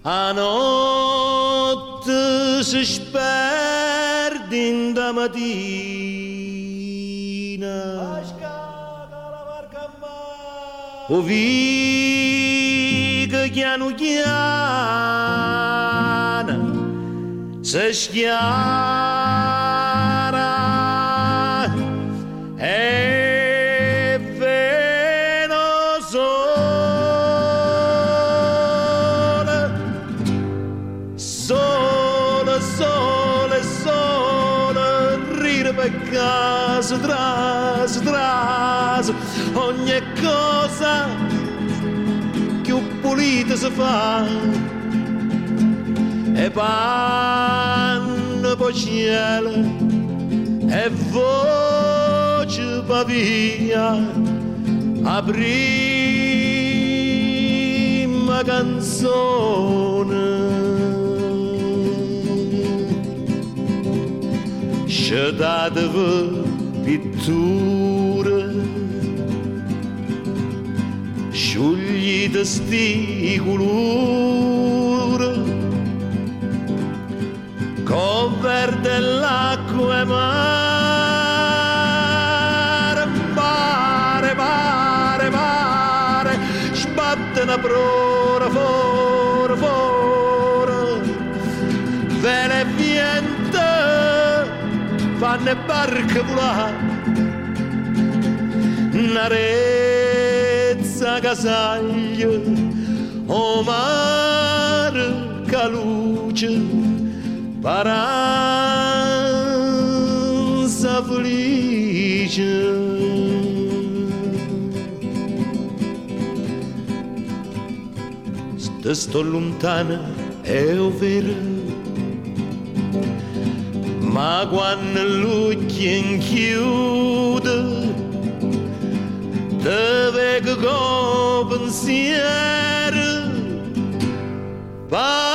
A notte si sperde in da mattina o viga chiano chiana si schiara e venoso sole, ride per casa, tras, ogni cosa più pulita si fa e panno poi cielo e voce va via a prima canzone. Scedatevi pitture, sciuglite sti colori, con verde l'acqua e mare, sbatte una prora fuori, vele e vento, fanno barche volare, un'arezza casaglia, o mare che luce, paranza felice. Se sto lontana è vero, ma quando l'occhio chiude te vedo con pensiero